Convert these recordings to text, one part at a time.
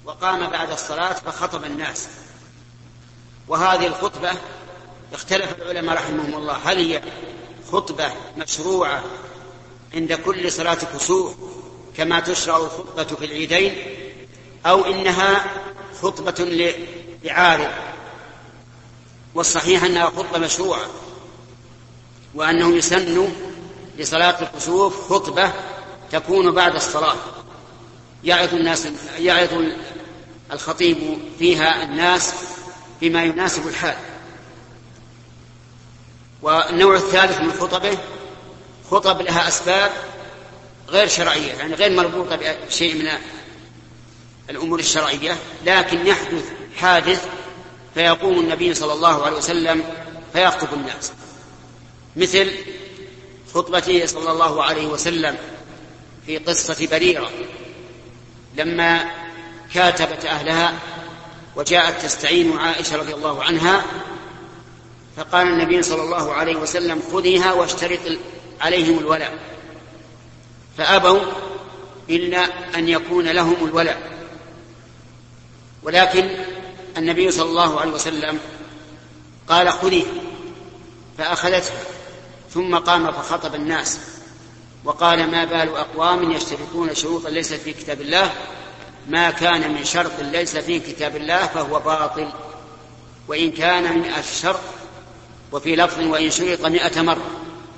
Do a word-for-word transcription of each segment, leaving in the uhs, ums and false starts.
وقام بعد الصلاة فخطب الناس. وهذه الخطبة اختلف العلماء رحمهم الله هل هي خطبة مشروعة عند كل صلاة كسوف كما تشرع الخطبة في العيدين، أو إنها خطبة لعارض. والصحيح أنها خطبة مشروعة، وأنه يسن لصلاة الكسوف خطبة تكون بعد الصلاة يعظ الناس يعظ الخطيب فيها الناس بما يناسب الحال. والنوع الثالث من خطبه خطب لها أسباب غير شرعية، يعني غير مربوطة بشيء من الأمور الشرعية، لكن يحدث حادث فيقوم النبي صلى الله عليه وسلم فيخطب الناس، مثل خطبته صلى الله عليه وسلم في قصة بريرة لما كاتبت أهلها وجاءت تستعين عائشة رضي الله عنها، فقال النبي صلى الله عليه وسلم خذيها واشترط عليهم الولاء، فأبوا إلا أن يكون لهم الولاء. ولكن النبي صلى الله عليه وسلم قال خذيها، فأخذتها ثم قام فخطب الناس وقال ما بال أقوام يشترطون شروطا ليست في كتاب الله، ما كان من شرط ليس في كتاب الله فهو باطل وإن كان من ألف شرط، وفي لفظ وإن شرط مئة مرة.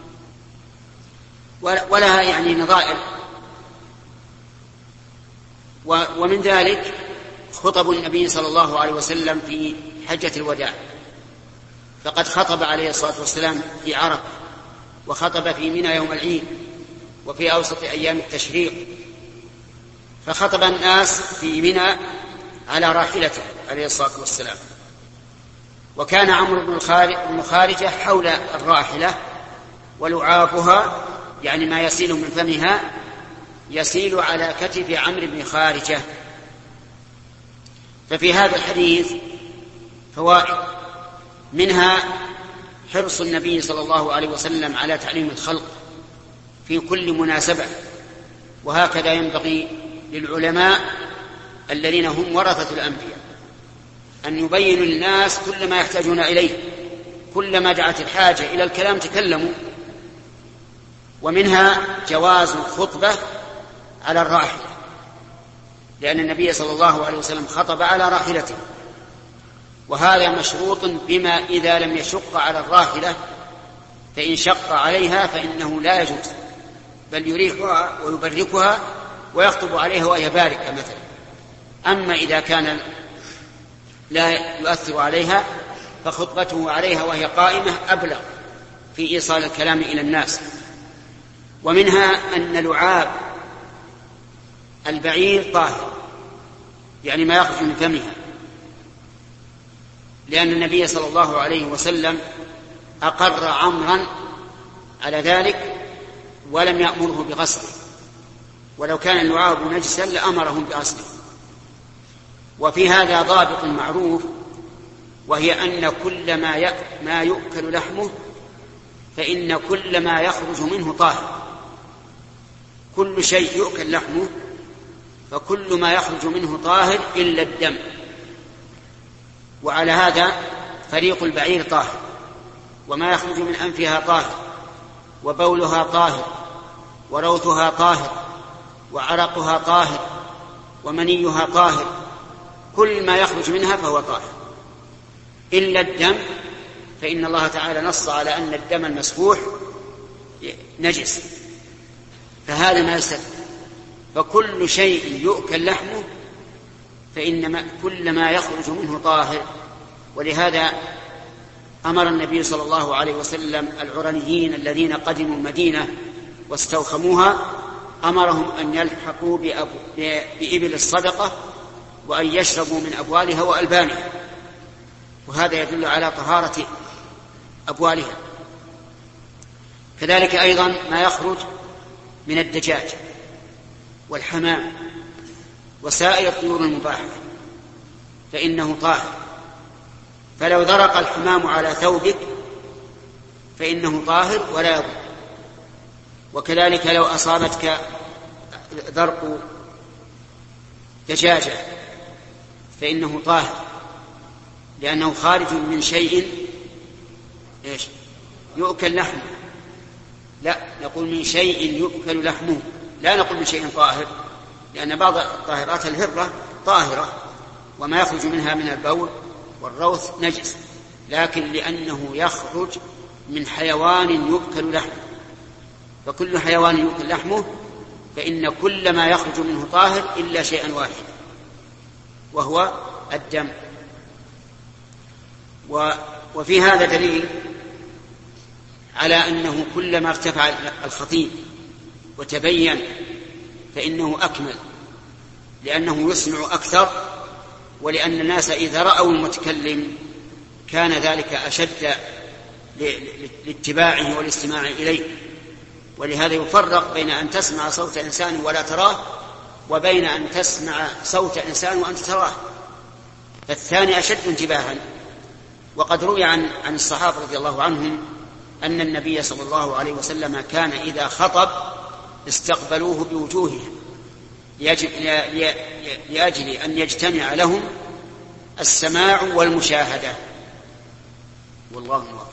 ولها يعني نظائر. ومن ذلك خطب النبي صلى الله عليه وسلم في حجة الوداع، فقد خطب عليه الصلاة والسلام في عرفة، وخطب في منى يوم العيد، وفي أوسط أيام التشريق، فخطب الناس في منى على راحلته عليه الصلاة والسلام. وكان عمرو بن خارجة حول الراحلة ولعابها، يعني ما يسيل من فمها، يسيل على كتف عمرو بن خارجة. ففي هذا الحديث فوائد، منها حرص النبي صلى الله عليه وسلم على تعليم الخلق في كل مناسبة، وهكذا ينبغي للعلماء الذين هم ورثة الأنبياء أن يبينوا للناس كل ما يحتاجون إليه، كلما دعت الحاجة إلى الكلام تكلموا. ومنها جواز الخطبة على الراحلة، لأن النبي صلى الله عليه وسلم خطب على راحلته، وهذا مشروط بما إذا لم يشق على الراحلة، فإن شق عليها فإنه لا يجوز، بل يريحها ويبركها ويخطب عليها وهي باركة مثلا. أما إذا كان لا يؤثر عليها فخطبته عليها وهي قائمة أبلغ في إيصال الكلام إلى الناس. ومنها أن لعاب البعير طاهر، يعني ما يخرج من فمها، لأن النبي صلى الله عليه وسلم أقر عمرا على ذلك ولم يأمره بغسله، ولو كان اللعاب نجسا لأمرهم بغسله. وفي هذا ضابط معروف، وهي أن كل ما ما يؤكل لحمه فإن كل ما يخرج منه طاهر. كل شيء يؤكل لحمه فكل ما يخرج منه طاهر إلا الدم. وعلى هذا فريق البعير طاهر، وما يخرج من أنفها طاهر، وبولها طاهر، وروثها طاهر، وعرقها طاهر، ومنيها طاهر، كل ما يخرج منها فهو طاهر إلا الدم، فإن الله تعالى نص على أن الدم المسفوح نجس، فهذا ما يستثنى. فكل شيء يؤكل لحمه فإن كل ما يخرج منه طاهر. ولهذا أمر النبي صلى الله عليه وسلم العرنيين الذين قدموا المدينة واستوخموها، أمرهم أن يلحقوا بإبل الصدقة وأن يشربوا من أبوالها وألبانها، وهذا يدل على طهارة أبوالها. كذلك أيضا ما يخرج من الدجاج والحمام وسائر الطيور المباحة فإنه طاهر، فلو ذرق الحمام على ثوبك فإنه طاهر ولا يضر. وكذلك لو أصابتك ذرق دجاجة فإنه طاهر، لأنه خارج من شيء إيش؟ يؤكل لحمه. لا، نقول من شيء يؤكل لحمه، لا نقول من شيء طاهر، لأن بعض الطاهرات الهرة طاهرة وما يخرج منها من البول والروث نجس، لكن لأنه يخرج من حيوان يؤكل لحمه، فكل حيوان يؤكل لحمه فإن كل ما يخرج منه طاهر إلا شيئا واحد وهو الدم. وفي هذا دليل على أنه كلما ارتفع الخطيب وتبين فإنه أكمل، لأنه يسمع أكثر، ولأن الناس إذا رأوا المتكلم كان ذلك أشد لاتباعه والاستماع إليه. ولهذا يفرق بين أن تسمع صوت إنسان ولا تراه وبين أن تسمع صوت إنسان وأنت تراه، فالثاني أشد انتباها. وقد روي عن عن الصحابة رضي الله عنهم أن النبي صلى الله عليه وسلم كان إذا خطب استقبلوه بوجوههم لأجل أن يجتمع لهم السماع والمشاهدة. والله موفق.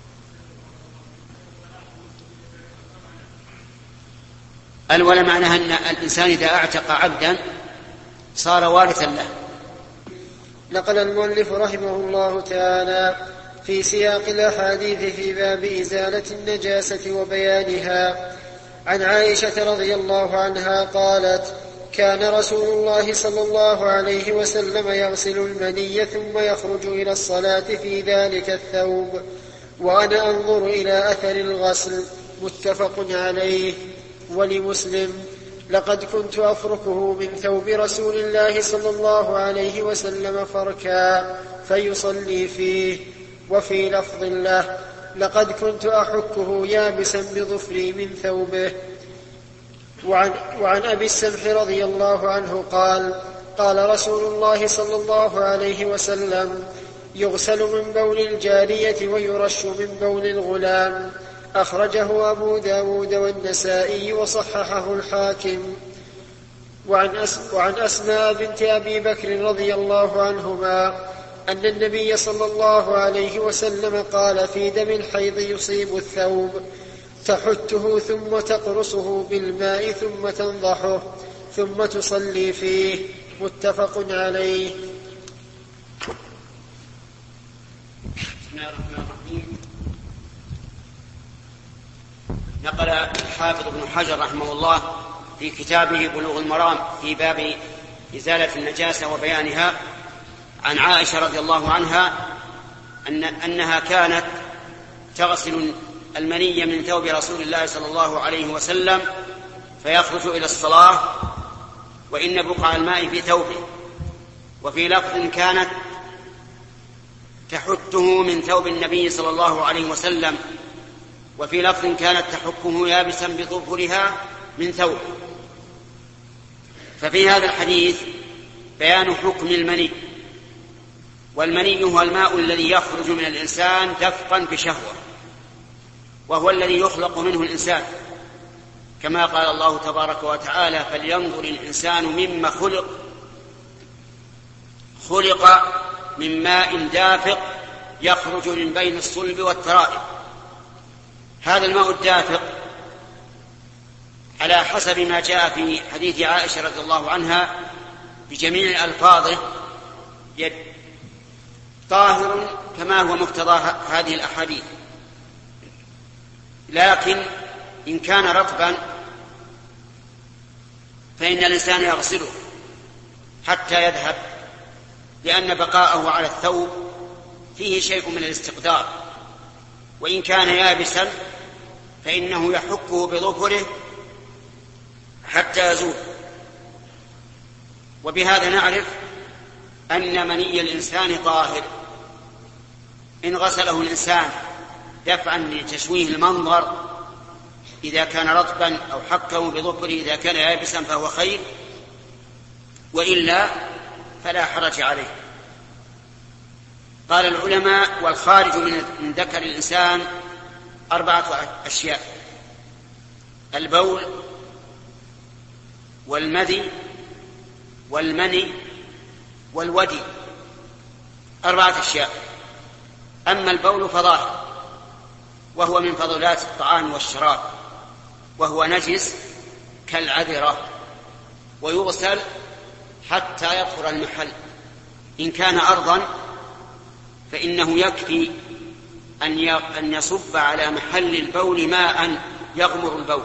الولا معناها أن الإنسان إذا أعتق عبدا صار وارثا له. نقل المؤلف رحمه الله تعالى في سياق الأحاديث في باب إزالة النجاسة وبيانها عن عائشة رضي الله عنها قالت: كان رسول الله صلى الله عليه وسلم يغسل المني ثم يخرج إلى الصلاة في ذلك الثوب وأنا أنظر إلى أثر الغسل. متفق عليه. ولمسلم: لقد كنت أفركه من ثوب رسول الله صلى الله عليه وسلم فركا فيصلي فيه. وفي لفظ له: لقد كنت أحكه يابسا بظفري من ثوبه. وعن, وعن أبي السمح رضي الله عنه قال: قال رسول الله صلى الله عليه وسلم: يغسل من بول الجارية ويرش من بول الغلام. أخرجه أبو داود والنسائي وصححه الحاكم. وعن, أس وعن أسماء بنت أبي بكر رضي الله عنهما أن النبي صلى الله عليه وسلم قال في دم الحيض يصيب الثوب: تحته ثم تقرصه بالماء ثم تنضحه ثم تصلي فيه. متفق عليه. بسم الله الرحمن الرحيم. نقل الحافظ ابن حجر رحمه الله في كتابه بلوغ المرام في باب إزالة النجاسة وبيانها عن عائشة رضي الله عنها أن أنها كانت تغسل المني من ثوب رسول الله صلى الله عليه وسلم فيخرج إلى الصلاة وإن بقع الماء في ثوبه. وفي لفظ: كانت تحته من ثوب النبي صلى الله عليه وسلم. وفي لفظ: كانت تحكه يابسا بظفرها من ثوبه. ففي هذا الحديث بيان حكم المني، والمني هو الماء الذي يخرج من الإنسان دفقا بشهوة، وهو الذي يخلق منه الإنسان، كما قال الله تبارك وتعالى: فلينظر الإنسان مما خلق خلق من ماء دافق يخرج من بين الصلب والترائب. هذا الماء الدافق على حسب ما جاء في حديث عائشة رضي الله عنها بجميع ألفاظه طاهر كما هو مقتضى هذه الأحاديث، لكن إن كان رطبا فإن الإنسان يغسله حتى يذهب، لأن بقاءه على الثوب فيه شيء من الاستقدار. وإن كان يابسا فإنه يحكه بظفره حتى يزول. وبهذا نعرف أن مني الإنسان طاهر إن غسله الإنسان دفعا لتشويه المنظر إذا كان رطبا، أو حكه بظفره إذا كان يابسا فهو خير، وإلا فلا حرج عليه. قال العلماء: والخارج من ذكر الإنسان أربعة أشياء: البول والمذي والمني والودي، أربعة أشياء. أما البول فظاهر، وهو من فضلات الطعام والشراب، وهو نجس كالعذرة، ويغسل حتى يطهر المحل. إن كان أرضا فإنه يكفي أن يصب على محل البول ماء يغمر البول،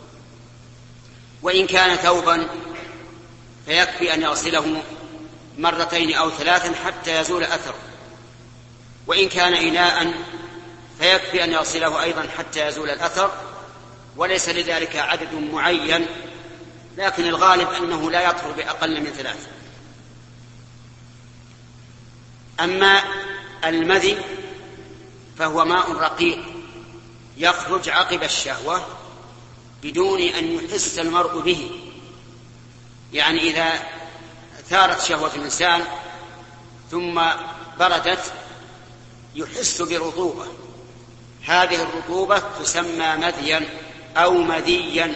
وإن كان ثوبا فيكفي أن يغسله مرتين أو ثلاثا حتى يزول أثر، وإن كان إناء فيكفي أن يغسله أيضا حتى يزول الأثر، وليس لذلك عدد معين، لكن الغالب أنه لا يطهر بأقل من ثلاث. أما المذي فهو ماء رقيق يخرج عقب الشهوة بدون أن يحس المرء به، يعني إذا ثارت شهوة الإنسان ثم بردت يحس برطوبة، هذه الرطوبة تسمى مذيا أو مذيا.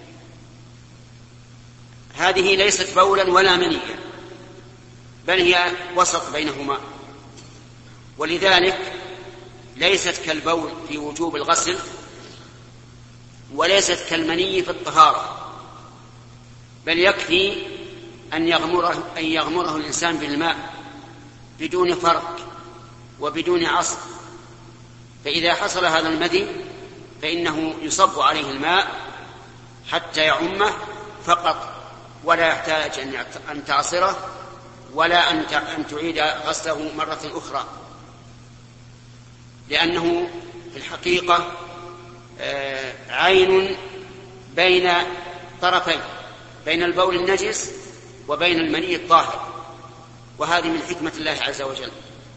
هذه ليست بولا ولا منيا، بل هي وسط بينهما، ولذلك ليست كالبول في وجوب الغسل، وليست كالمني في الطهارة، بل يكفي أن يغمره, أن يغمره الإنسان بالماء بدون فرق وبدون عصر. فإذا حصل هذا المذي فإنه يصب عليه الماء حتى يعمه فقط، ولا يحتاج أن تعصره ولا أن تعيد غسله مرة أخرى، لأنه في الحقيقة عين بين طرفين، بين البول النجس وبين المني الطاهر، وهذه من حكمة الله عز وجل.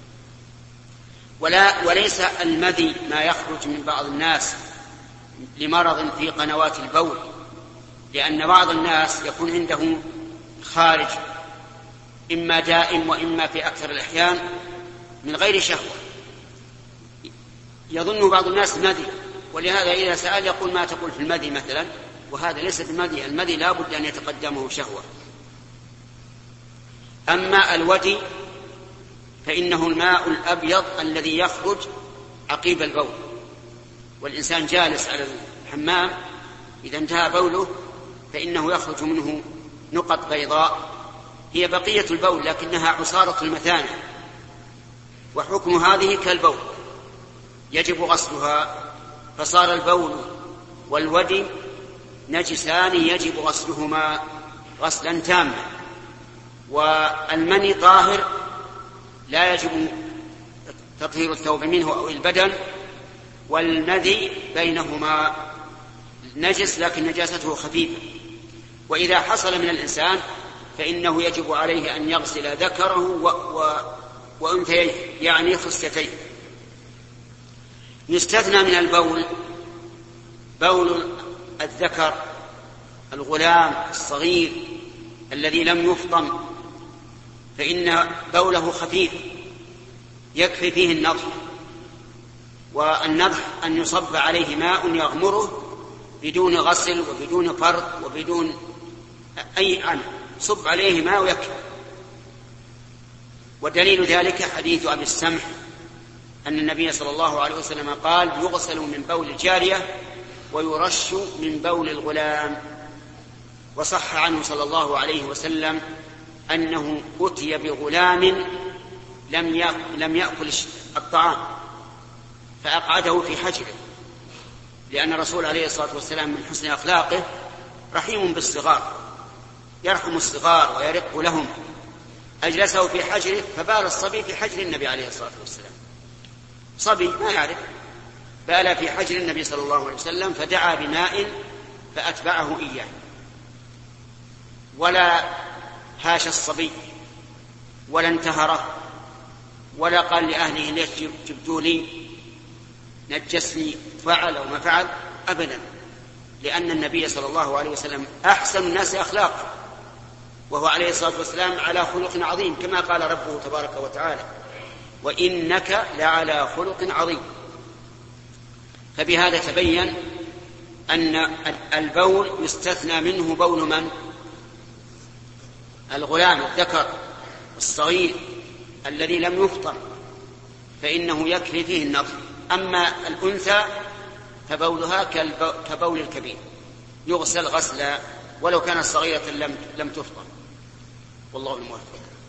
ولا وليس المذي ما يخرج من بعض الناس لمرض في قنوات البول، لأن بعض الناس يكون عنده خارج إما دائم وإما في أكثر الأحيان من غير شهوة، يظن بعض الناس مذي، ولهذا إذا سأل يقول ما تقول في المذي مثلا، وهذا ليس بمذي، المذي لا بد أن يتقدمه شهوة. أما الودي فإنه الماء الأبيض الذي يخرج عقيب البول، والإنسان جالس على الحمام إذا انتهى بوله فإنه يخرج منه نقط بيضاء هي بقية البول لكنها عصارة المثانة، وحكم هذه كالبول يجب غسلها، فصار البول والودي نجسان يجب غسلهما غسلا تاما. والمني طاهر لا يجب تطهير الثوب منه أو البدن، والمذي بينهما نجس لكن نجاسته خفيفة. وإذا حصل من الإنسان فإنه يجب عليه أن يغسل ذكره و... و... وأنثيه يعني خصيتيه. يستثنى من البول بول الذكر الغلام الصغير الذي لم يفطم، فإن بوله خفيف يكفي فيه النضح، والنضح أن يصب عليه ماء يغمره بدون غسل وبدون فرق وبدون أي عمل، صب عليه ماء ويكفي. ودليل ذلك حديث أبي السمح أن النبي صلى الله عليه وسلم قال يغسل من بول الجارية ويرش من بول الغلام. وصح عنه صلى الله عليه وسلم أنه أتي بغلام لم يأكل الطعام فأقعده في حجره، لأن الرسول عليه الصلاة والسلام من حسن أخلاقه رحيم بالصغار، يرحم الصغار ويرق لهم، أجلسه في حجره فبال الصبي في حجر النبي عليه الصلاة والسلام، صبي ما يعرف، بال في حجر النبي صلى الله عليه وسلم فدعا بماء فأتبعه إياه، ولا هاش الصبي ولا انتهره ولا قال لأهله ليش جبتوا لي نجسني فعل أو ما فعل أبدا، لأن النبي صلى الله عليه وسلم أحسن الناس أخلاقا، وهو عليه الصلاة والسلام على خلق عظيم كما قال ربه تبارك وتعالى وإنك لعلى خلق عظيم. فبهذا تبين أن البول يستثنى منه بول من؟ الغلام الذكر الصغير الذي لم يفطر فإنه يكفي فيه النظر. أما الأنثى فبولها كبول الكبير يغسل غسلا ولو كانت صغيرة لم, لم تفطر. والله الموفق.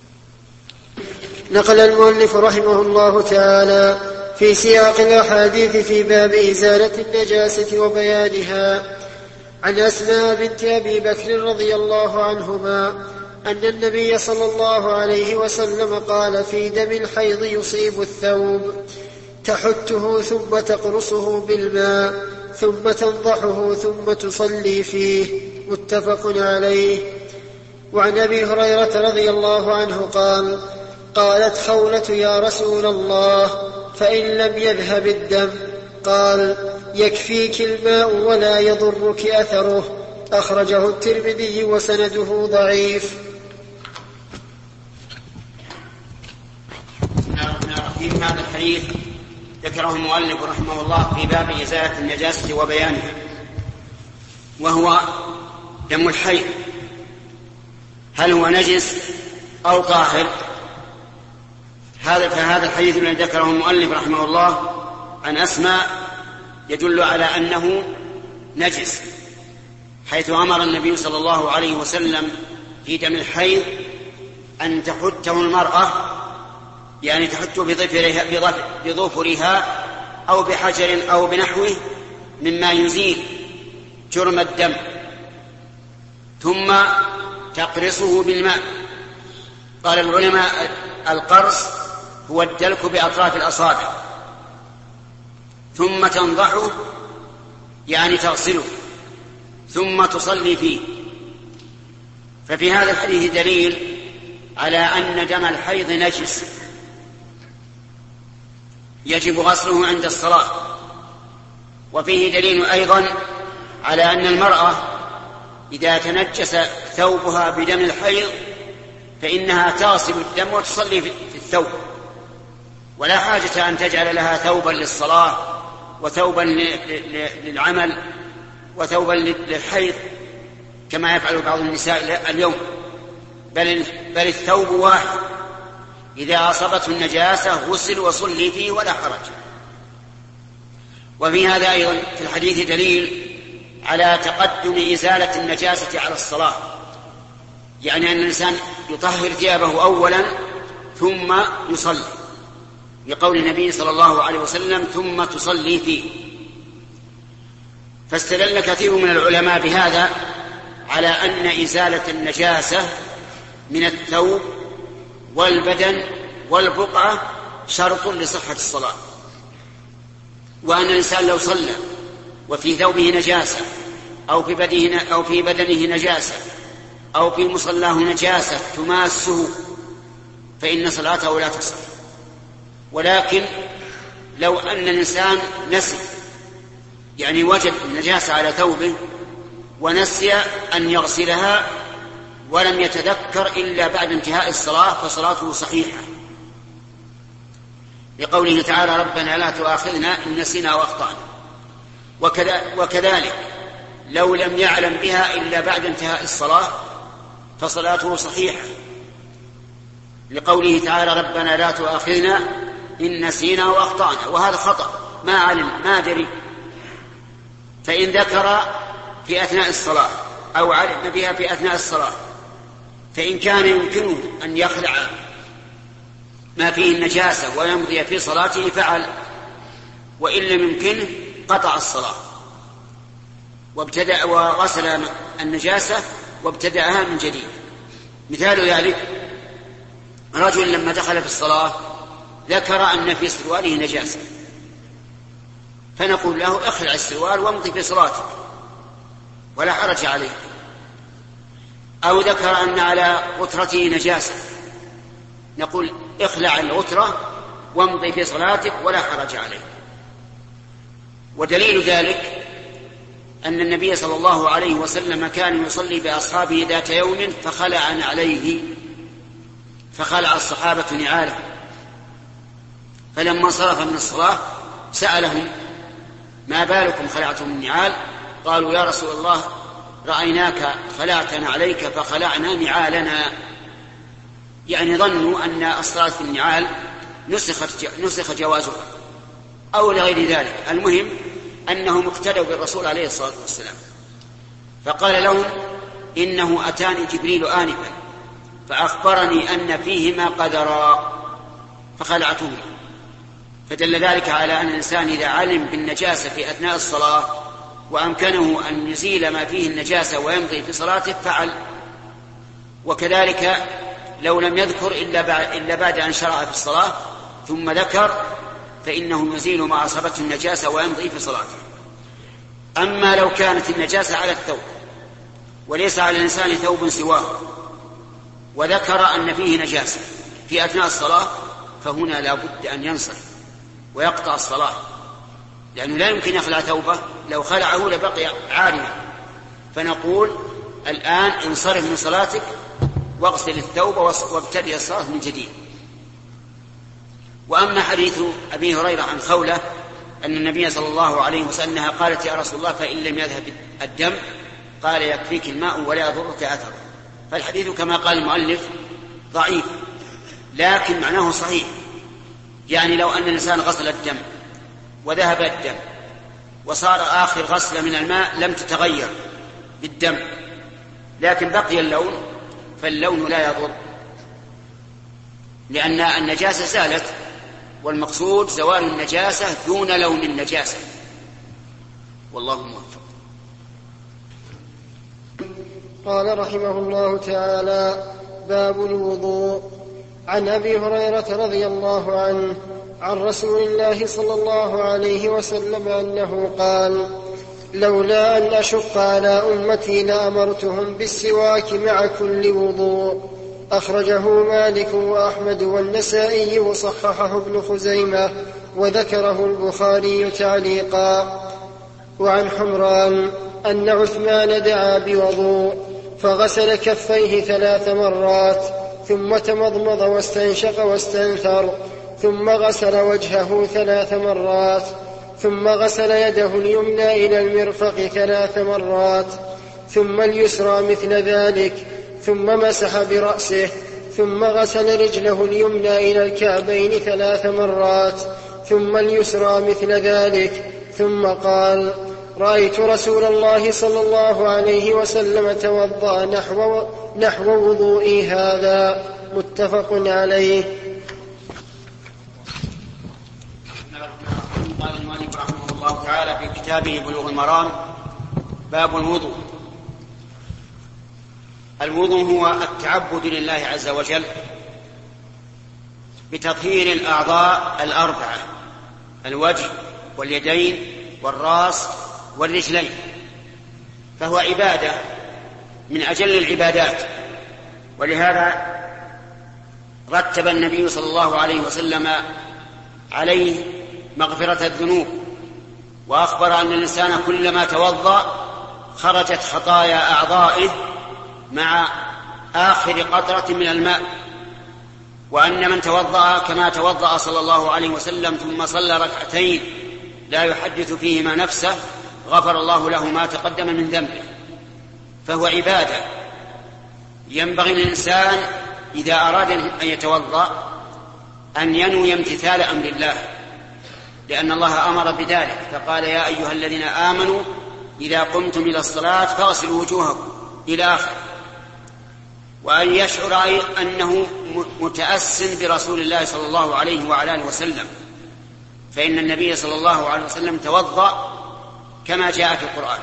نقل المؤلف رحمه الله تعالى في سياق الأحاديث في باب إزالة النجاسة وبيانها عن أسماء بنت أبي بكر رضي الله عنهما أن النبي صلى الله عليه وسلم قال في دم الحيض يصيب الثوب تحته ثم تقرصه بالماء ثم تنضحه ثم تصلي فيه، متفق عليه. وعن أبي هريرة رضي الله عنه قال قالت خولة يا رسول الله فإن لم يذهب الدم؟ قال يكفيك الماء ولا يضرك أثره، أخرجه الترمذي وسنده ضعيف. في هذا الحديث ذكره المؤلف رحمه الله في باب إزالة النجاسة وبيانها، وهو دم الحيض، هل هو نجس أو طاهر؟ هذا فهذا الحديث الذي ذكره المؤلف رحمه الله عن أسماء يدل على أنه نجس، حيث أمر النبي صلى الله عليه وسلم في دم الحيض أن تحته المرأة، يعني تحت بظفرها, بظفرها أو بحجر أو بنحوه مما يزيل جرم الدم، ثم تقرصه بالماء. قال العلماء القرص هو الدلك بأطراف الأصابع، ثم تنضحه يعني تغسله، ثم تصلي فيه. ففي هذا الحديث دليل على أن دم الحيض نجس يجب غسله عند الصلاة، وفيه دليل أيضا على أن المرأة إذا تنجس ثوبها بدم الحيض فإنها تغسل الدم وتصلي في الثوب، ولا حاجة أن تجعل لها ثوبا للصلاة وثوبا للعمل وثوبا للحيض كما يفعل بعض النساء اليوم، بل, بل الثوب واحد، إذا أصابته النجاسة غسل وصلي فيه ولا حرج. وفي هذا أيضا في الحديث دليل على تقدم إزالة النجاسة على الصلاة، يعني أن الإنسان يطهر ثيابه أولا ثم يصلي، لقول النبي صلى الله عليه وسلم ثم تصلي فيه. فاستدل كثير من العلماء بهذا على أن إزالة النجاسة من الثوب والبدن والبقعة شرط لصحة الصلاة، وأن الإنسان لو صلى وفي ثوبه نجاسة أو في بدنه, أو في بدنه نجاسة أو في مصلاه نجاسة تماسه فإن صلاته لا تصح. ولكن لو أن الإنسان نسي، يعني وجد النجاسة على ثوبه ونسي أن يغسلها ولم يتذكر إلا بعد انتهاء الصلاة فصلاته صحيحة، لقوله تعالى ربنا لا تؤاخذنا إن نسينا وأخطأنا. وكذلك لو لم يعلم بها إلا بعد انتهاء الصلاة فصلاته صحيحة، لقوله تعالى ربنا لا تؤاخذنا إن نسينا وأخطأنا، وهذا خطأ ما علم ما دري. فإن ذكر في أثناء الصلاة أو علم بها في أثناء الصلاة فإن كان يمكنه أن يخلع ما فيه النجاسة ويمضي في صلاته فعل، وإن لم يمكنه قطع الصلاة وابتدأ وغسل النجاسة وابتدأها من جديد. مثال ذلك رجل لما دخل في الصلاة ذكر أن في سرواله نجاسة، فنقول له اخلع السروال وامضي في صلاتك ولا حرج عليه. أو ذكر أن على غترته نجاسة، نقول اخلع الغترة وامضي في صلاتك ولا حرج عليه. ودليل ذلك أن النبي صلى الله عليه وسلم كان يصلي بأصحابه ذات يوم فخلع عليه فخلع الصحابة نعاله، فلما صرف من الصلاة سألهم ما بالكم خلعتم النعال؟ قالوا يا رسول الله رأيناك خلعتنا عليك فخلعنا نعالنا. يعني ظنوا أن الصلاة في النعال نسخت نسخ جوازها أو لغير ذلك. المهم أنهم اقتدوا بالرسول عليه الصلاة والسلام. فقال لهم إنه أتاني جبريل آنفا فأخبرني أن فيهما قدرا فخلعته. فدل ذلك على أن الإنسان إذا علم بالنجاسة في أثناء الصلاة وأمكنه أن يزيل ما فيه النجاسة ويمضي في صلاته فعل. وكذلك لو لم يذكر إلا بعد أن شرع في الصلاة ثم ذكر فإنه يزيل ما أصابته النجاسة ويمضي في صلاته. أما لو كانت النجاسة على الثوب وليس على الإنسان ثوب سواه وذكر أن فيه نجاسة في أثناء الصلاة فهنا لا بد أن ينصرف ويقطع الصلاة، لأنه لا يمكن يخلع ثوبه، لو خلعه لبقي عاريا. فنقول الآن انصرف من صلاتك واغسل الثوب وابتدئ الصلاة من جديد. وأما حديث أبي هريرة عن خولة أن النبي صلى الله عليه وسلم قالت يا رسول الله فإن لم يذهب الدم قال يكفيك الماء ولا يضرك أثره. فالحديث كما قال المؤلف ضعيف لكن معناه صحيح. يعني لو أن الإنسان غسل الدم وذهب الدم وصار آخر غسلة من الماء لم تتغير بالدم لكن بقي اللون فاللون لا يضر لأن النجاسة زالت، والمقصود زوال النجاسة دون لون النجاسة. والله موفق. قال رحمه الله تعالى: باب الوضوء. عن أبي هريرة رضي الله عنه عن رسول الله صلى الله عليه وسلم أنه قال: لولا أن أشق على أمتي لأمرتهم بالسواك مع كل وضوء. أخرجه مالك وأحمد والنسائي وصححه ابن خزيمة وذكره البخاري تعليقا. وعن حمران أن عثمان دعا بوضوء فغسل كفيه ثلاث مرات ثم تمضمض واستنشق واستنثر ثم غسل وجهه ثلاث مرات ثم غسل يده اليمنى إلى المرفق ثلاث مرات ثم اليسرى مثل ذلك ثم مسح برأسه ثم غسل رجله اليمنى إلى الكعبين ثلاث مرات ثم اليسرى مثل ذلك ثم قال: رأيت رسول الله صلى الله عليه وسلم توضأ نحو, نحو وضوئي هذا. متفق عليه. قال المؤلف رحمه الله تعالى في كتابه بلوغ المرام: باب الوضوء. الوضوء هو التعبد لله عز وجل بتطهير الأعضاء الأربعة: الوجه واليدين والرأس والرجلين، فهو عبادة من أجل العبادات. ولهذا رتب النبي صلى الله عليه وسلم عليه مغفرة الذنوب، وأخبر أن الإنسان كلما توضأ خرجت خطايا أعضائه مع آخر قطرة من الماء، وأن من توضأ كما توضأ صلى الله عليه وسلم ثم صلى ركعتين لا يحدث فيهما نفسه غفر الله له ما تقدم من ذنبه. فهو عبادة. ينبغي للإنسان إذا أراد أن يتوضأ أن ينوي امتثال أمر الله، لأن الله أمر بذلك فقال: يا أيها الذين آمنوا إذا قمتم إلى الصلاة فاغسلوا وجوهكم إلى آخر. وأن يشعر أنه متأس برسول الله صلى الله عليه وعلى آله وسلم، فإن النبي صلى الله عليه وسلم توضأ كما جاء في القرآن.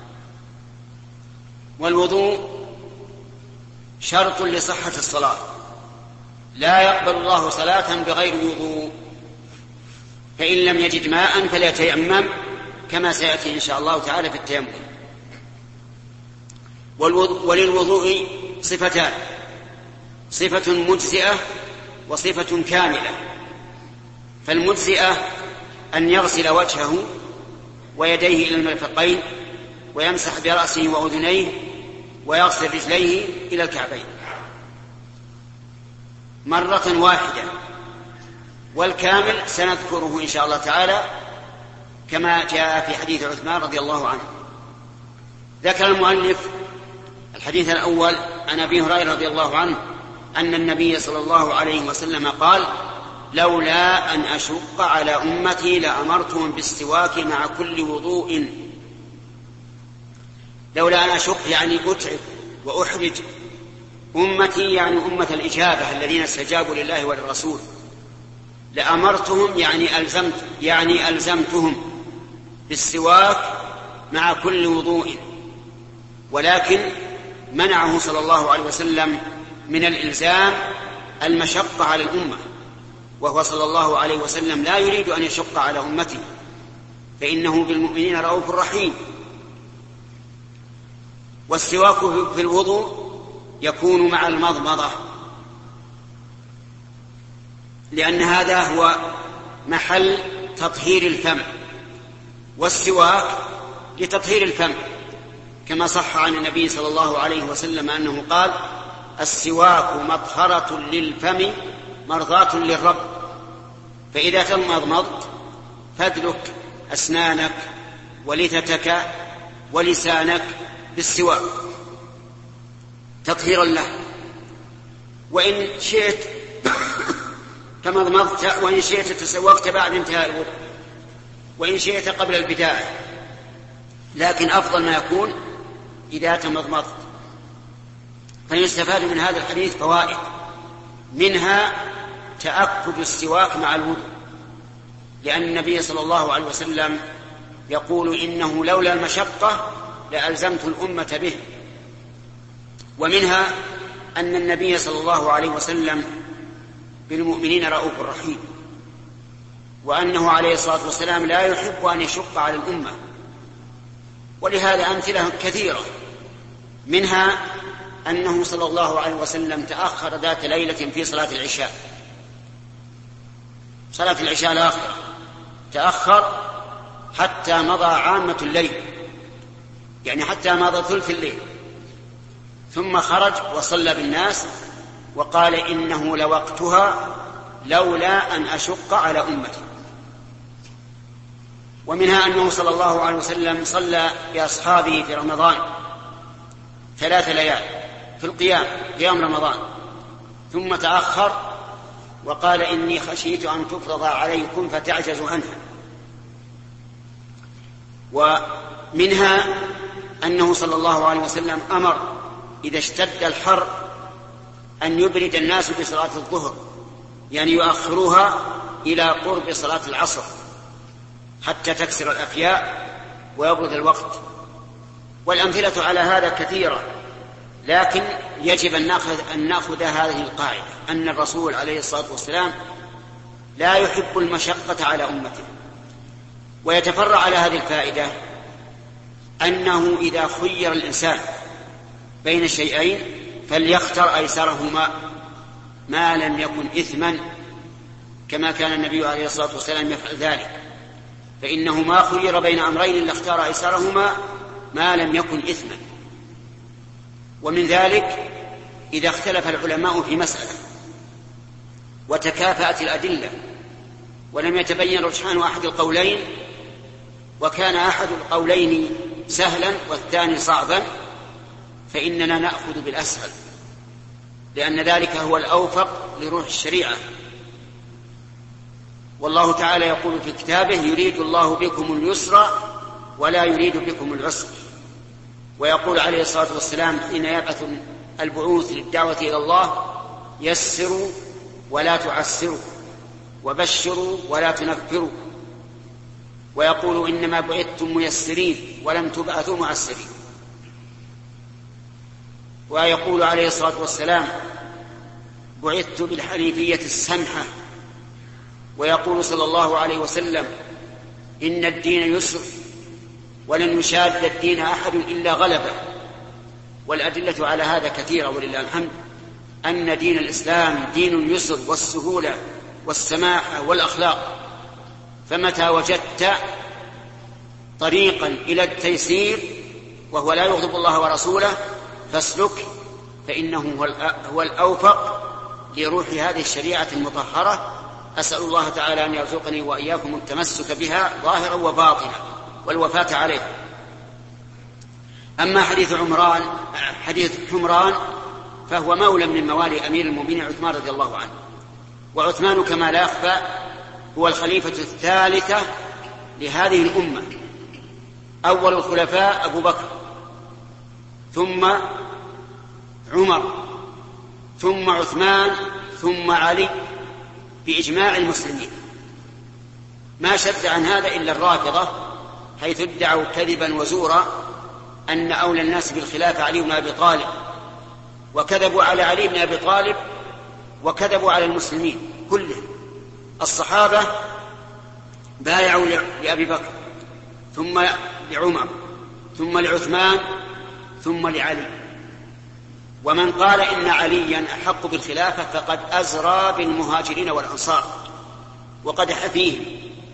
والوضوء شرط لصحة الصلاة، لا يقبل الله صلاة بغير وضوء، فإن لم يجد ماء فليتيمم كما سيأتي إن شاء الله تعالى في التيمم. وللوضوء صفتان: صفة مجزئة وصفة كاملة. فالمجزئة أن يغسل وجهه ويديه إلى المرفقين ويمسح برأسه وأذنيه ويغسل رجليه إلى الكعبين مرة واحدة. والكامل سنذكره إن شاء الله تعالى كما جاء في حديث عثمان رضي الله عنه. ذكر المؤلف الحديث الأول عن أبي هريرة رضي الله عنه أن النبي صلى الله عليه وسلم قال: لولا أن أشق على أمتي لأمرتهم بالسواك مع كل وضوء. لولا أن أشق يعني أتعب وأحرج أمتي، يعني أمة الإجابة الذين استجابوا لله وللرسول. لأمرتهم يعني ألزمت يعني ألزمتهم بالسواك مع كل وضوء، ولكن منعه صلى الله عليه وسلم من الإلزام المشقة على الأمة، وهو صلى الله عليه وسلم لا يريد أن يشق على أمته، فإنه بالمؤمنين رؤوف رحيم. والسواك في الوضوء يكون مع المضمضة، لأن هذا هو محل تطهير الفم، والسواك لتطهير الفم، كما صح عن النبي صلى الله عليه وسلم أنه قال: السواك مطهرة للفم مرضاة للرب. فإذا تمضمضت فادلك أسنانك ولثتك ولسانك بالسواك تطهيرا له. وإن شئت تمضمضت، وإن شئت تسوقت بعد انتهاء الوضوء، وإن شئت قبل البداية، لكن أفضل ما يكون إذا تمضمضت. فيستفاد من هذا الحديث فوائد، منها تأكد السواك مع الوضوء، لأن النبي صلى الله عليه وسلم يقول: إنه لولا المشقة لألزمت الأمة به. ومنها أن النبي صلى الله عليه وسلم بالمؤمنين رؤوف رحيم، وأنه عليه الصلاة والسلام لا يحب أن يشق على الأمة. ولهذا أمثلة كثيرة، منها أنه صلى الله عليه وسلم تأخر ذات ليلة في صلاة العشاء، صلاة العشاء الآخرة تأخر حتى مضى عامة الليل، يعني حتى مضى ثلث الليل، ثم خرج وصلى بالناس وقال: إنه لوقتها لولا أن أشق على أمتي. ومنها أنه صلى الله عليه وسلم صلى بأصحابه في رمضان ثلاث ليال في القيام، قيام رمضان، ثم تأخر وقال: إني خشيت أن تفرض عليكم فتعجزوا عنها. ومنها أنه صلى الله عليه وسلم أمر إذا اشتد الحر أن يبرد الناس بصلاة الظهر، يعني يؤخروها إلى قرب صلاة العصر حتى تكسر الأفياء ويبرد الوقت. والأمثلة على هذا كثيرة، لكن يجب أن نأخذ, أن نأخذ هذه القاعدة، أن الرسول عليه الصلاة والسلام لا يحب المشقة على أمته. ويتفرع على هذه الفائدة أنه إذا خير الإنسان بين شيئين فليختر أيسرهما ما لم يكن إثما، كما كان النبي عليه الصلاة والسلام يفعل ذلك، فإنه ما خير بين أمرين لاختار أيسرهما ما لم يكن إثما. ومن ذلك إذا اختلف العلماء في مسألة وتكافأت الأدلة ولم يتبين رجحان أحد القولين، وكان أحد القولين سهلا والثاني صعبا، فإننا نأخذ بالأسهل، لأن ذلك هو الأوفق لروح الشريعة. والله تعالى يقول في كتابه: يريد الله بكم اليسر ولا يريد بكم العسر. ويقول عليه الصلاة والسلام حين يبعث البعوث للدعوة إلى الله: يسروا ولا تعسروا، وبشروا ولا تنفروا. ويقول: إنما بعثتم ميسرين ولم تبعثوا معسرين. ويقول عليه الصلاة والسلام: بعثت بالحنيفية السمحة. ويقول صلى الله عليه وسلم: إن الدين يسر ولن يشاد الدين أحد إلا غلبه. والأدلة على هذا كثيرة ولله الحمد، أن دين الإسلام دين يسر والسهولة والسماحة والأخلاق. فمتى وجدت طريقا إلى التيسير وهو لا يغضب الله ورسوله فاسلك، فإنه هو الأوفق لروح هذه الشريعة المطهرة. أسأل الله تعالى أن يرزقني وإياكم التمسك بها ظاهرا وباطنا والوفاة عليها. أما حديث عمران حديث حمران فهو مولى من موالي أمير المؤمنين عثمان رضي الله عنه. وعثمان كما لا يخفى هو الخليفة الثالثة لهذه الأمة، أول الخلفاء أبو بكر، ثم عمر، ثم عثمان، ثم علي، بإجماع المسلمين. ما شد عن هذا إلا الرافضة، حيث ادعوا كذبا وزورا أن أولى الناس بالخلافة علي بن أبي طالب، وكذبوا على علي بن أبي طالب وكذبوا على المسلمين كلهم. الصحابة بايعوا لأبي بكر، ثم لعمر، ثم لعثمان، ثم لعلي. ومن قال إن عليا أحق بالخلافة فقد أزرى بالمهاجرين والأنصار وقدح فيهم.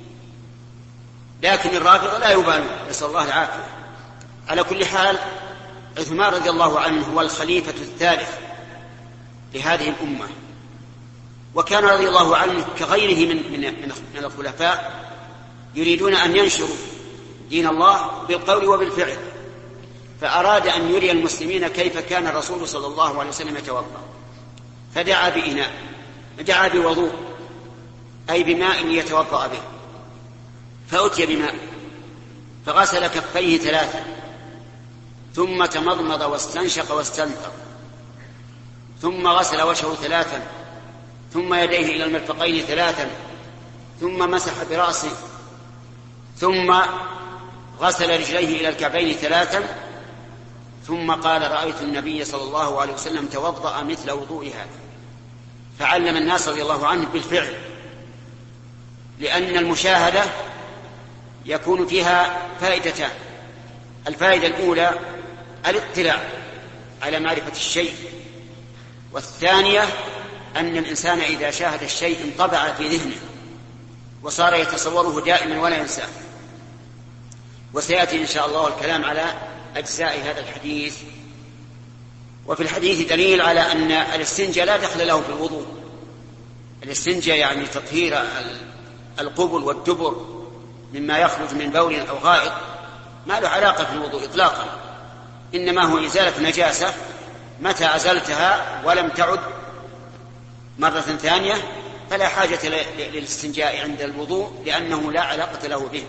لكن الرافضة لا يبالون، نسأل الله العافية. على كل حال، عثمان رضي الله عنه هو الخليفة الثالث لهذه الأمة، وكان رضي الله عنه كغيره من, من, من الخلفاء يريدون أن ينشروا دين الله بالقول وبالفعل، فأراد أن يري المسلمين كيف كان الرسول صلى الله عليه وسلم يتوضأ، فدعا بإناء، دعا بوضوء أي بماء يتوضأ به، فأتي بماء فغسل كفيه ثلاثا، ثم تمضمض واستنشق واستنثر، ثم غسل وجهه ثلاثا، ثم يديه إلى المرفقين ثلاثا، ثم مسح برأسه، ثم غسل رجليه إلى الكعبين ثلاثا، ثم قال: رأيت النبي صلى الله عليه وسلم توضأ مثل وضوء هذا. فعلم الناس رضي الله عنه بالفعل، لأن المشاهدة يكون فيها فائدتان: الفائدة الأولى الاطلاع على معرفة الشيء، والثانية أن الإنسان إذا شاهد الشيء انطبع في ذهنه وصار يتصوره دائما ولا ينساه. وسيأتي إن شاء الله الكلام على أجزاء هذا الحديث. وفي الحديث دليل على أن الاستنجاء لا دخل له في الوضوء. الاستنجاء يعني تطهير القبل والدبر مما يخرج من بول أو غائط، ما له علاقة في الوضوء إطلاقا، إنما هو إزالة نجاسة متى أزلتها ولم تعد مرة ثانية فلا حاجة للاستنجاء عند الوضوء، لأنه لا علاقة له به.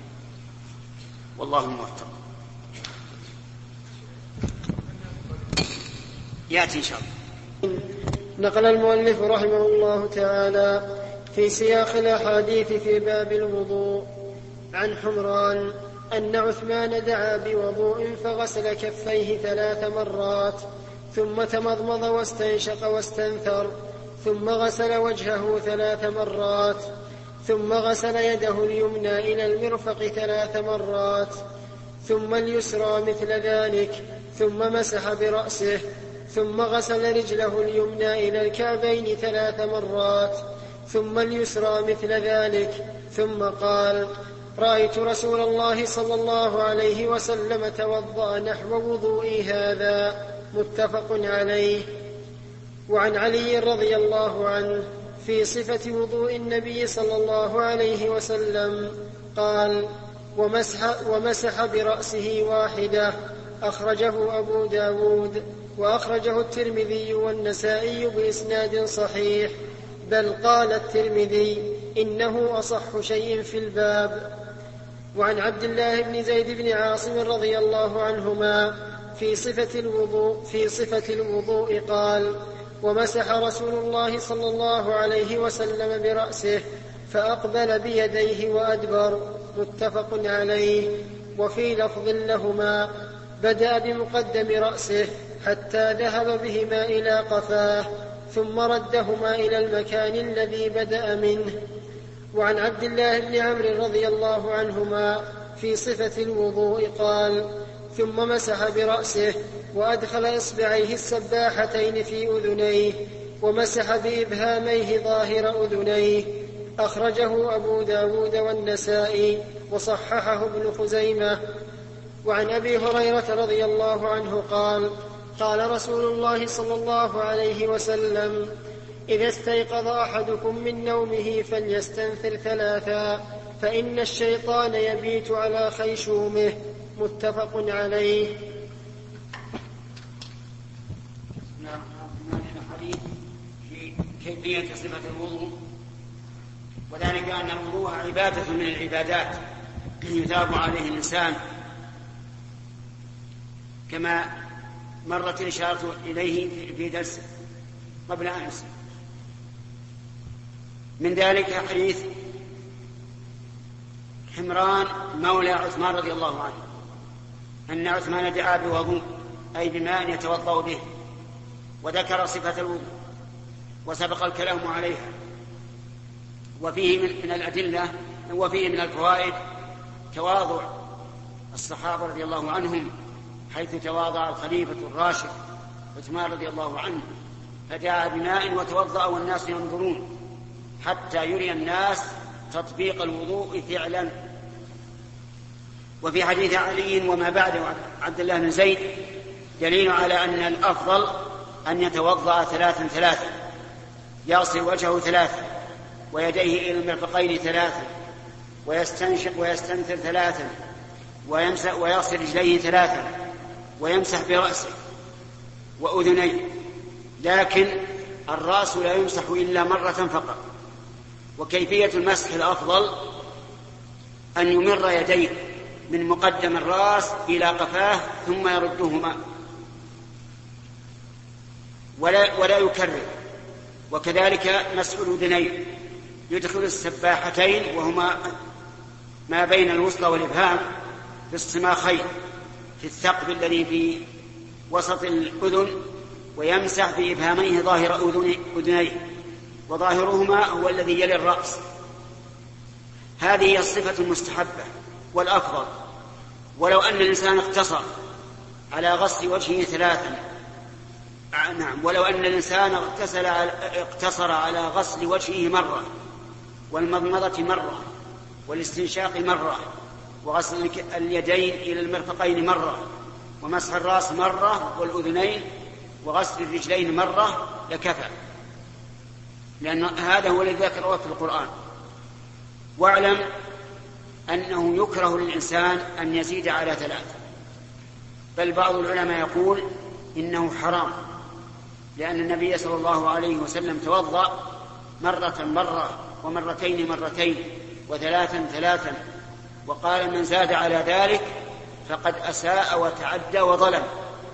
والله الموفق. يأتي إن شاء الله. نقل المؤلف رحمه الله تعالى في سياق الأحاديث في باب الوضوء عن حمران أن عثمان دعا بوضوء فغسل كفيه ثلاث مرات، ثم تمضمض واستنشق واستنثر، ثم غسل وجهه ثلاث مرات، ثم غسل يده اليمنى إلى المرفق ثلاث مرات، ثم اليسرى مثل ذلك، ثم مسح برأسه، ثم غسل رجله اليمنى إلى الكعبين ثلاث مرات، ثم اليسرى مثل ذلك، ثم قال: رأيت رسول الله صلى الله عليه وسلم توضأ نحو وضوئي هذا. متفق عليه. وعن علي رضي الله عنه في صفة وضوء النبي صلى الله عليه وسلم قال: ومسح, ومسح برأسه واحدة. أخرجه أبو داود وأخرجه الترمذي والنسائي بإسناد صحيح، بل قال الترمذي: إنه أصح شيء في الباب. وعن عبد الله بن زيد بن عاصم رضي الله عنهما في صفة الوضوء, في صفة الوضوء قال: ومسح رسول الله صلى الله عليه وسلم برأسه فأقبل بيديه وأدبر. متفق عليه. وفي لفظ لهما: بدأ بمقدم رأسه حتى ذهب بهما إلى قفاه، ثم ردهما إلى المكان الذي بدأ منه. وعن عبد الله بن عمرو رضي الله عنهما في صفة الوضوء قال: ثم مسح برأسه وأدخل إصبعيه السباحتين في أذنيه ومسح بإبهاميه ظاهر أذنيه. أخرجه أبو داود والنسائي وصححه ابن خزيمة. وعن أبي هريرة رضي الله عنه قال: قال رسول الله صلى الله عليه وسلم: إذا استيقظ أحدكم من نومه فليستنثر ثلاثا، فإن الشيطان يبيت على خيشومه. متفق عليه. الحديث في كيفية صفة الوضوء، وذلك أن الوضوء عبادة من العبادات يثاب عليه الإنسان، كما مرت الإشارة إليه في درس قبل أمس. من ذلك حديث حمران مولى عثمان رضي الله عنه أن عثمان دعا بوضوء أي بماء يتوضأ به، وذكر صفة الوضوء وسبق الكلام عليها. وفيه من الأدلة وفيه من الفوائد تواضع الصحابة رضي الله عنهم، حيث تواضع الخليفة الراشد عثمان رضي الله عنه فدعا بماء وتوضأ والناس ينظرون حتى يري الناس تطبيق الوضوء فعلا. وفي حديث علي وما بعد عبد الله بن زيد دليل على أن الأفضل أن يتوضأ ثلاثا ثلاثا، يغسل وجهه ثلاثا ويديه إلى المرفقين ثلاثا ويستنشق ويستنثر ثلاثا ويمسح ويغسل رجليه ثلاثا ويمسح برأسه وأذنيه، لكن الرأس لا يمسح إلا مرة فقط. وكيفية المسح الأفضل أن يمر يديه من مقدم الرأس إلى قفاه ثم يردهما ولا, ولا يكرر. وكذلك مسح الأذنين، يدخل السباحتين وهما ما بين الوسطى والإبهام في الصماخين في الثقب الذي في وسط الأذن، ويمسح بإبهاميه ظاهر أذنيه، وظاهرهما هو الذي يلي الرأس. هذه هي الصفة المستحبة والأفضل. ولو أن الإنسان اقتصر على غسل وجهه ثلاثا، نعم ولو أن الإنسان اقتصر على غسل وجهه مرة والمضمضة مرة والاستنشاق مرة وغسل اليدين إلى المرفقين مرة ومسح الرأس مرة والأذنين وغسل الرجلين مرة لكفى، لأن هذا هو الذي ذكره في القرآن. واعلم أنه يكره للإنسان أن يزيد على ثلاثة، بل بعض العلماء يقول إنه حرام، لأن النبي صلى الله عليه وسلم توضأ مرة مرة ومرتين مرتين وثلاثا ثلاثا، وقال من زاد على ذلك فقد أساء وتعدى وظلم.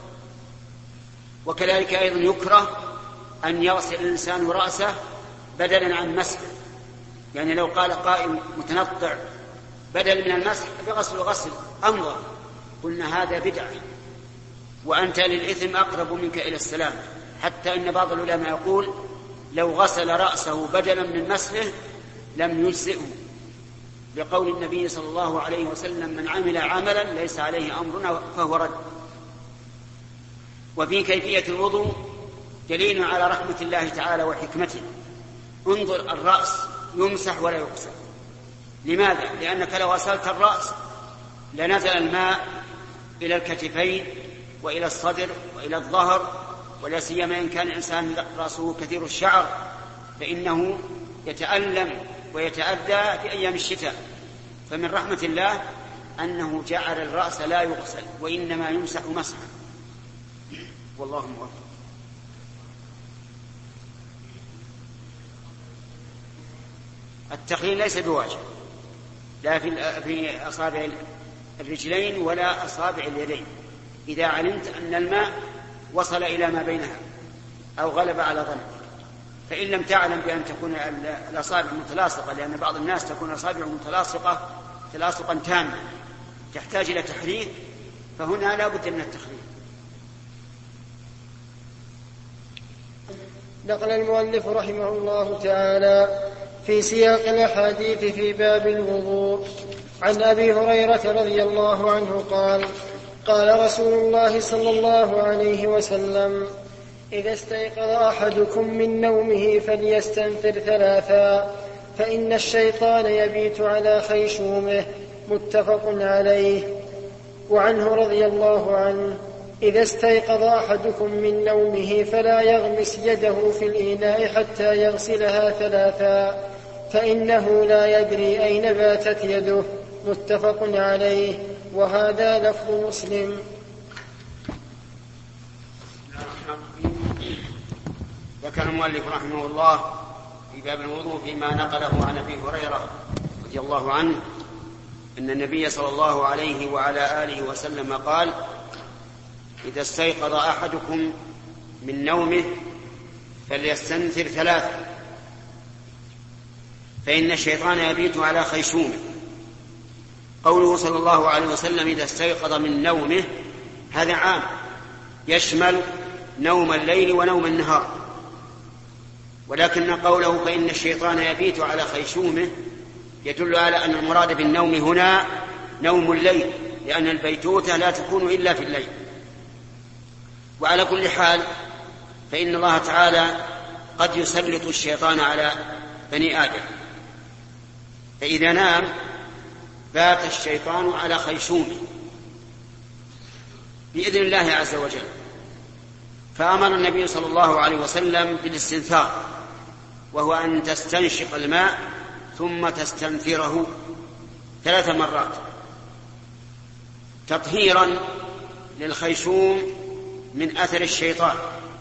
وكذلك أيضا يكره أن يغسل الإنسان رأسه بدلا عن مسح، يعني لو قال قائل متنطع بدل من المسح بغسل غسل أمضى، قلنا هذا بدعة وأنت للإثم أقرب منك إلى السلام. حتى إن بعض العلماء يقول لو غسل رأسه بدلا من مسحه لم يجزئه، لقول النبي صلى الله عليه وسلم من عمل عملا ليس عليه أمرنا فهو رد. وفي كيفية الوضوء دليل على رحمة الله تعالى وحكمته. انظر الرأس يمسح ولا يغسل. لماذا؟ لأنك لو غسلت الرأس لنزل الماء إلى الكتفين وإلى الصدر وإلى الظهر، ولا سيما إن كان الإنسان رأسه كثير الشعر فإنه يتألم ويتأذى في أيام الشتاء. فمن رحمة الله أنه جعل الرأس لا يغسل وإنما يمسح مسحا، والله موفق. التخليل ليس بواجب لا في أصابع الرجلين ولا أصابع اليدين، إذا علمت أن الماء وصل إلى ما بينها أو غلب على ظنك. فإن لم تعلم بأن تكون الأصابع متلاصقة، لأن بعض الناس تكون الأصابع متلاصقة تلاصقا تاما تحتاج إلى تحريك، فهنا لا بد من التخليل. نقل المؤلف رحمه الله تعالى في سياق الأحاديث في باب الوضوء عن أبي هريرة رضي الله عنه قال: قال رسول الله صلى الله عليه وسلم: إذا استيقظ أحدكم من نومه فليستنثر ثلاثا، فإن الشيطان يبيت على خيشومه. متفق عليه. وعنه رضي الله عنه: إذا استيقظ أحدكم من نومه فلا يغمس يده في الإناء حتى يغسلها ثلاثا، فإنه لا يدري أين باتت يده. متفق عليه. وهذا لفظ مسلم. ذكر المؤلف رحمه الله في باب الوضوء فيما نقله عن أبي هريرة رضي الله عنه أن النبي صلى الله عليه وعلى آله وسلم قال: إذا استيقظ أحدكم من نومه فليستنثر ثلاثا فإن الشيطان يبيت على خيشومه. قوله صلى الله عليه وسلم إذا استيقظ من نومه هذا عام، يشمل نوم الليل ونوم النهار، ولكن قوله فإن الشيطان يبيت على خيشومه يدل على أن المراد بالنوم هنا نوم الليل، لأن البيتوتة لا تكون إلا في الليل. وعلى كل حال فإن الله تعالى قد يسلط الشيطان على بني آدم، فإذا نام بات الشيطان على خيشومه بإذن الله عز وجل. فأمر النبي صلى الله عليه وسلم بالاستنثار، وهو أن تستنشق الماء ثم تستنثره ثلاث مرات تطهيرا للخيشوم من أثر الشيطان.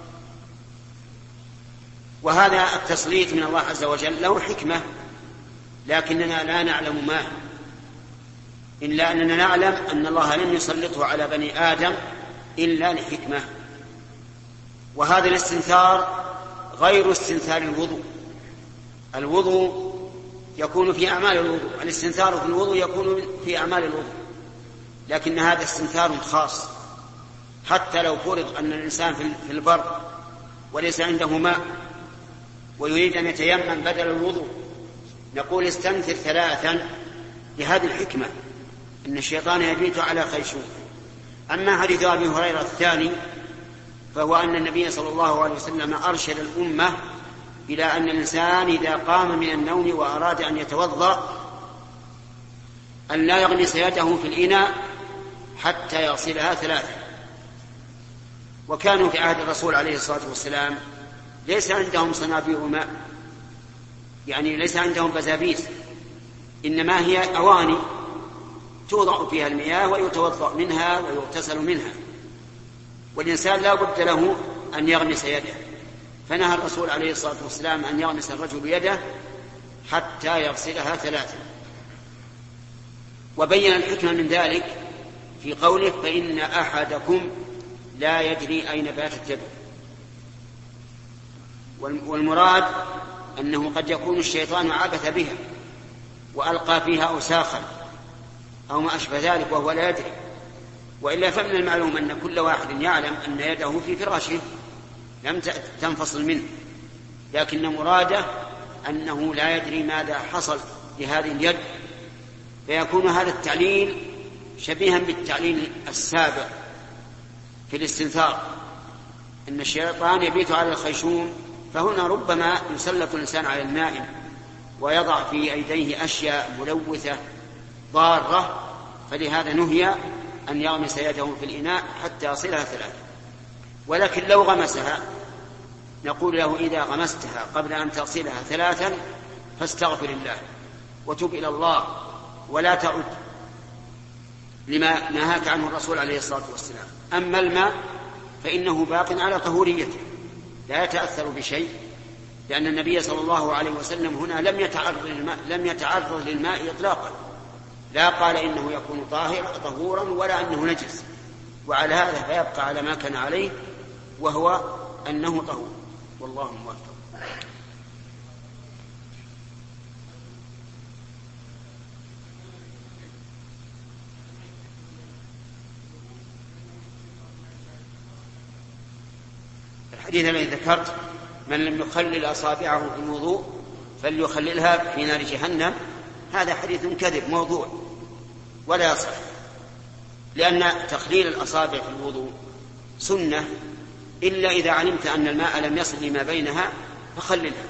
وهذا التسليط من الله عز وجل له حكمة، لكننا لا نعلم ما، إلا أننا نعلم أن الله لم يسلطه على بني آدم إلا لحكمة. وهذا الاستنثار غير استنثار الوضوء. الوضوء يكون في أعمال الوضوء، الاستنثار في الوضوء يكون في أعمال الوضوء، لكن هذا استنثار خاص. حتى لو فرض أن الإنسان في البر وليس عنده ماء ويريد أن يتيمم بدل الوضوء، نقول استنثر ثلاثا لهذه الحكمة، أن الشيطان يبيت على خيشوم. أما حديث أبي هريرة الثاني فهو أن النبي صلى الله عليه وسلم أرشد الأمة إلى أن الإنسان إذا قام من النوم وأراد أن يتوضأ أن لا يغمس يده في الإناء حتى يغسلها ثلاثة. وكانوا في عهد الرسول عليه الصلاة والسلام ليس عندهم صنابير ماء، يعني ليس عندهم بزابيس، إنما هي أواني توضع فيها المياه ويتوضأ منها ويغتسل منها، والإنسان لا بد له أن يغمس يده، فنهى الرسول عليه الصلاة والسلام أن يغمس الرجل يده حتى يغسلها ثلاثا. وبين الحكمة من ذلك في قوله فإن أحدكم لا يدري أين باتت يده. والمراد أنه قد يكون الشيطان عبث بها وألقى فيها أوساخا أو ما أشبه ذلك وهو لا يدري، وإلا فمن المعلوم أن كل واحد يعلم أن يده في فراشه لم تنفصل منه، لكن مراده أنه لا يدري ماذا حصل لهذه اليد، فيكون هذا التعليل شبيها بالتعليل السابق في الاستنثار، أن الشيطان يبيت على الخيشوم، فهنا ربما يسلط الإنسان على النائم ويضع في أيديه أشياء ملوثة ضارة، فلهذا نهي أن يغمس يده في الإناء حتى يصلها ثلاثة. ولكن لو غمسها نقول له إذا غمستها قبل أن تصلها ثلاثا فاستغفر الله وتب إلى الله ولا تعد لما نهاك عنه الرسول عليه الصلاة والسلام. أما الماء فإنه باق على طهوريته لا يتأثر بشيء، لأن النبي صلى الله عليه وسلم هنا لم يتعرض للماء, لم يتعرض للماء إطلاقا، لا قال إنه يكون طاهر طهورا ولا أنه نجس، وعلى هذا فيبقى على ما كان عليه وهو أنه طهور، والله موفق. الحديث الذي ذكرت من لم يخلل أصابعه في الوضوء فليخللها في نار جهنم، هذا حديث كذب موضوع ولا يصح، لأن تخليل الأصابع في الوضوء سنة إلا إذا علمت أن الماء لم يصل لما بينها فخللها.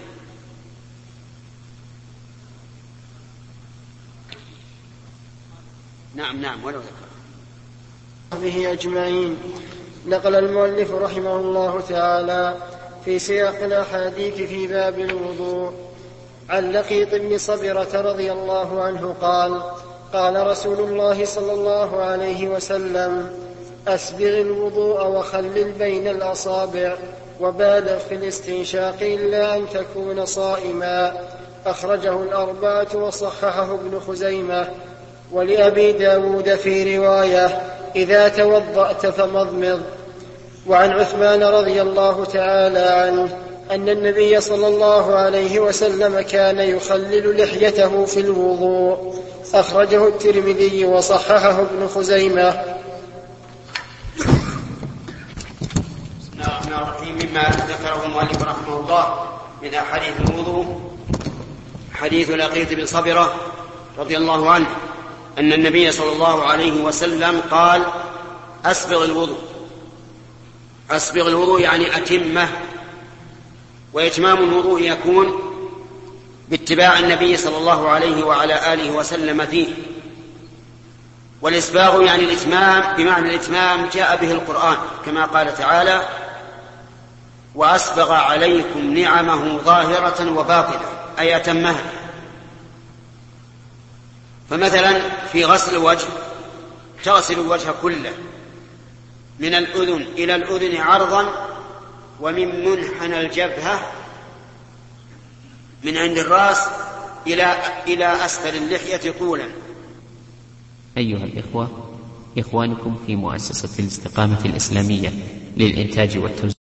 نعم نعم ولو ذكر به أجمعين. نقل المؤلف رحمه الله تعالى في سياق الأحاديث في باب الوضوء عن لقيط بن صبرة رضي الله عنه قال قال رسول الله صلى الله عليه وسلم أسبغ الوضوء وخلل بين الأصابع وبالغ في الاستنشاق إلا أن تكون صائما. أخرجه الأربعة وصححه ابن خزيمة. ولأبي داود في رواية: إذا توضأت فمضمض. وعن عثمان رضي الله تعالى عنه أن النبي صلى الله عليه وسلم كان يخلل لحيته في الوضوء. أخرجه الترمذي وصححه ابن خزيمة. بسم الله الرحمن الرحيم. مما ذكره المؤلف رحمه الله من أحاديث الوضوء حديث لقيط بن صبرة رضي الله عنه أن النبي صلى الله عليه وسلم قال: أسبغ الوضوء. أسبغ الوضوء يعني أتمه، وإتمام الوضوء يكون باتباع النبي صلى الله عليه وعلى آله وسلم فيه. والإسباغ يعني الإتمام، بمعنى الإتمام جاء به القرآن كما قال تعالى: وأسبغ عليكم نعمه ظاهرة وباطنة، أي أتمها. فمثلا في غسل الوجه تغسل الوجه كله من الأذن إلى الأذن عرضا، ومن منحنى الجبهة من عند الرأس إلى إلى أسفل اللحية طولا. أيها الإخوة، إخوانكم في مؤسسة الاستقامة الإسلامية للإنتاج والتوزيع